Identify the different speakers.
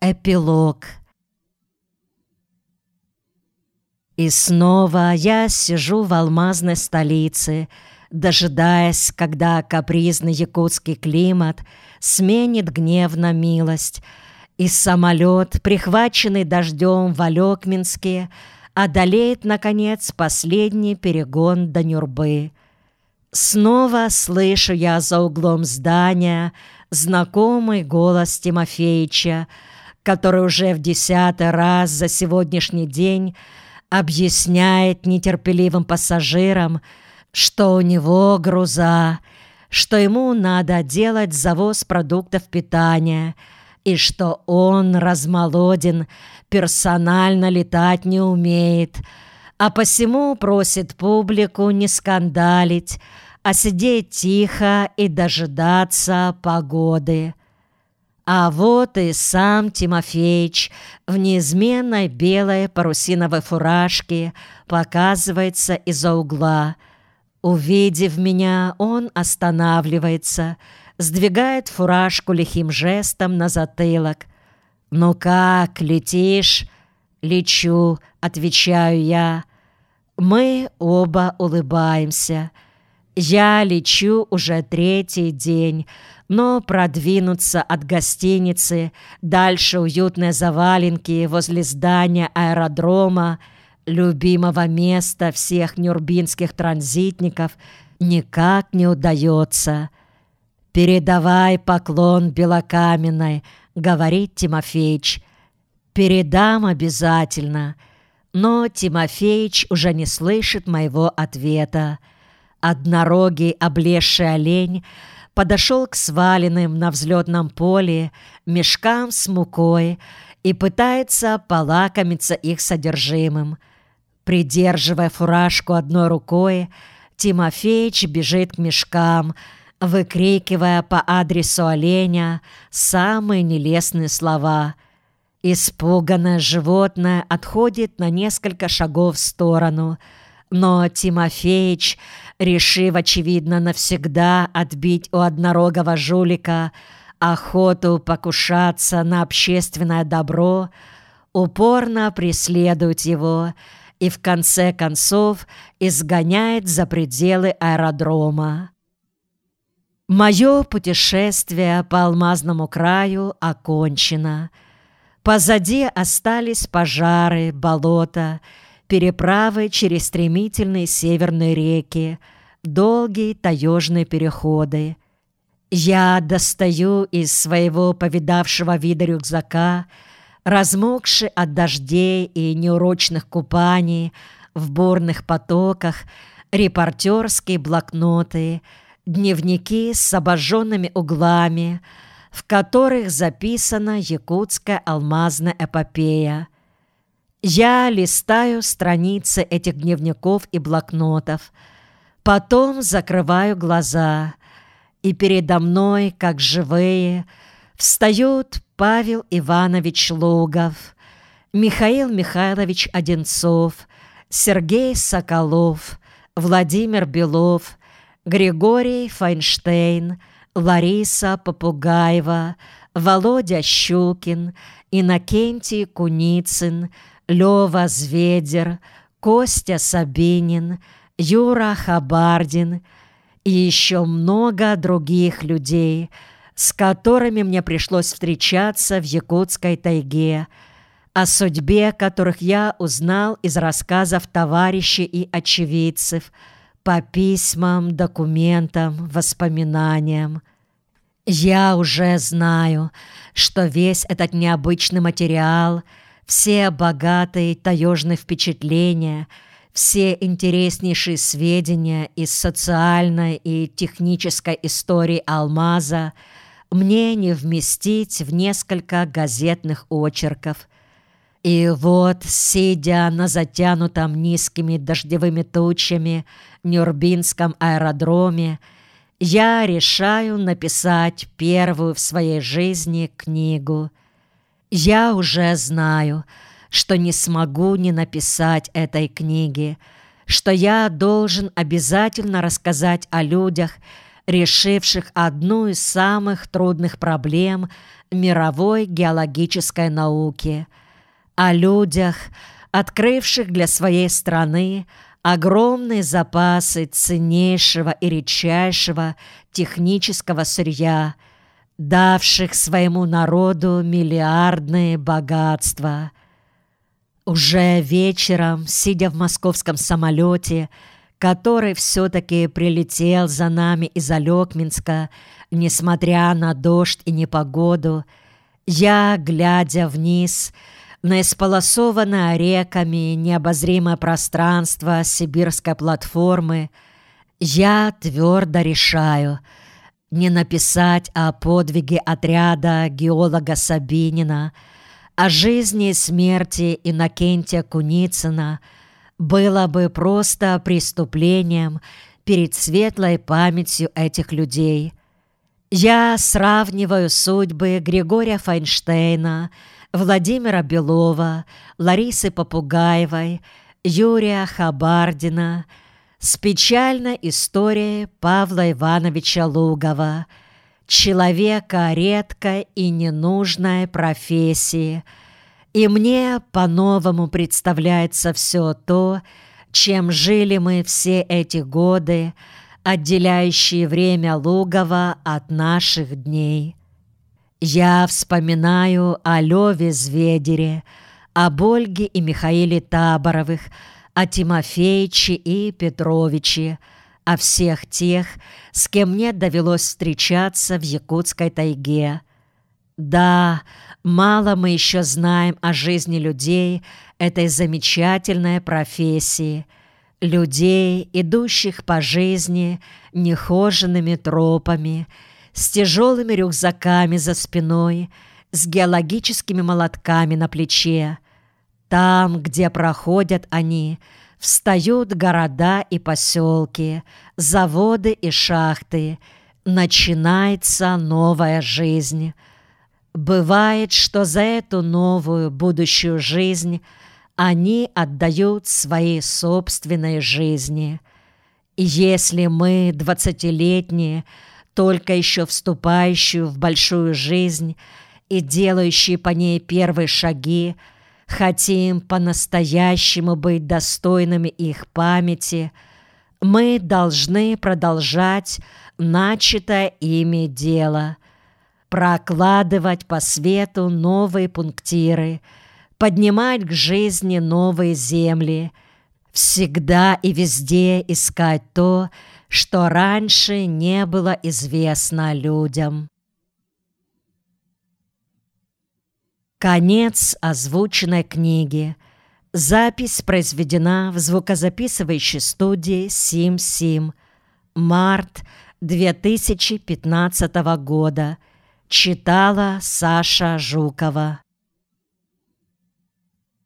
Speaker 1: Эпилог. И снова я сижу в алмазной столице, дожидаясь, когда капризный якутский климат сменит гнев на милость, и самолет, прихваченный дождем в Алекминске, одолеет, наконец, последний перегон до Нюрбы. Снова слышу я за углом здания знакомый голос Тимофеича, который уже в 10-й раз за сегодняшний день объясняет нетерпеливым пассажирам, что у него груза, что ему надо делать завоз продуктов питания и что он, размолоден, персонально летать не умеет, а посему просит публику не скандалить, а сидеть тихо и дожидаться погоды. А вот и сам Тимофеич в неизменной белой парусиновой фуражке показывается из-за угла. Увидев меня, он останавливается, сдвигает фуражку лихим жестом на затылок. «Ну как, летишь?» «Лечу», — отвечаю я. Мы оба улыбаемся. Я лечу уже 3-й день, но продвинуться от гостиницы дальше уютной заваленки возле здания аэродрома, любимого места всех нюрбинских транзитников, никак не удается. «Передавай поклон Белокаменной», — говорит Тимофеич. «Передам обязательно». Но Тимофеич уже не слышит моего ответа. Однорогий облезший олень подошел к сваленным на взлетном поле мешкам с мукой и пытается полакомиться их содержимым. Придерживая фуражку одной рукой, Тимофеич бежит к мешкам, выкрикивая по адресу оленя самые нелестные слова. Испуганное животное отходит на несколько шагов в сторону, но Тимофеич, решив, очевидно, навсегда отбить у однорогого жулика охоту покушаться на общественное добро, упорно преследует его и в конце концов изгоняет за пределы аэродрома. Мое путешествие по алмазному краю окончено. Позади остались пожары, болота, переправы через стремительные северные реки, долгие таежные переходы. Я достаю из своего повидавшего вида рюкзака, размокший от дождей и неурочных купаний в бурных потоках, репортерские блокноты, дневники с обожженными углами, в которых записана якутская алмазная эпопея. Я листаю страницы этих дневников и блокнотов, потом закрываю глаза, и передо мной, как живые, встают Павел Иванович Логов, Михаил Михайлович Одинцов, Сергей Соколов, Владимир Белов, Григорий Файнштейн, Лариса Попугаева, Володя Щукин, Иннокентий Куницын, Лёва Зведер, Костя Сабинин, Юра Хабардин и еще много других людей, с которыми мне пришлось встречаться в якутской тайге, о судьбе которых я узнал из рассказов товарищей и очевидцев, по письмам, документам, воспоминаниям. Я уже знаю, что весь этот необычный материал, все богатые таежные впечатления, все интереснейшие сведения из социальной и технической истории алмаза мне не вместить в несколько газетных очерков. И вот, сидя на затянутом низкими дождевыми тучами Нюрбинском аэродроме, я решаю написать первую в своей жизни книгу. Я уже знаю, что не смогу не написать этой книги, что я должен обязательно рассказать о людях, решивших одну из самых трудных проблем мировой геологической науки, о людях, открывших для своей страны огромные запасы ценнейшего и редчайшего технического сырья, давших своему народу миллиардные богатства. Уже вечером, сидя в московском самолете, который все-таки прилетел за нами из Алекминска, несмотря на дождь и непогоду, я, глядя вниз на исполосованное реками необозримое пространство сибирской платформы, я твердо решаю не написать о подвиге отряда геолога Сабинина, о жизни и смерти Иннокентия Куницына, было бы просто преступлением перед светлой памятью этих людей. Я сравниваю судьбы Григория Файнштейна, Владимира Белова, Ларисы Попугаевой, Юрия Хабардина с печальной историей Павла Ивановича Лугова, человека редкой и ненужной профессии, и мне по-новому представляется все то, чем жили мы все эти годы, отделяющие время Лугова от наших дней. Я вспоминаю о Леве Зведере, об Ольге и Михаиле Таборовых, о Тимофеиче и Петровиче, о всех тех, с кем мне довелось встречаться в якутской тайге. Да, мало мы еще знаем о жизни людей этой замечательной профессии, людей, идущих по жизни нехоженными тропами, с тяжелыми рюкзаками за спиной, с геологическими молотками на плече. Там, где проходят они, встают города и поселки, заводы и шахты, начинается новая жизнь. Бывает, что за эту новую будущую жизнь они отдают свои собственные жизни. И если мы, 20-летние, только еще вступающие в большую жизнь и делающие по ней первые шаги, хотим по-настоящему быть достойными их памяти, мы должны продолжать начатое ими дело, прокладывать по свету новые пунктиры, поднимать к жизни новые земли, всегда и везде искать то, что раньше не было известно людям. Конец озвученной книги. Запись произведена в звукозаписывающей студии Сим-Сим. Март 2015 года. Читала Саша Жукова.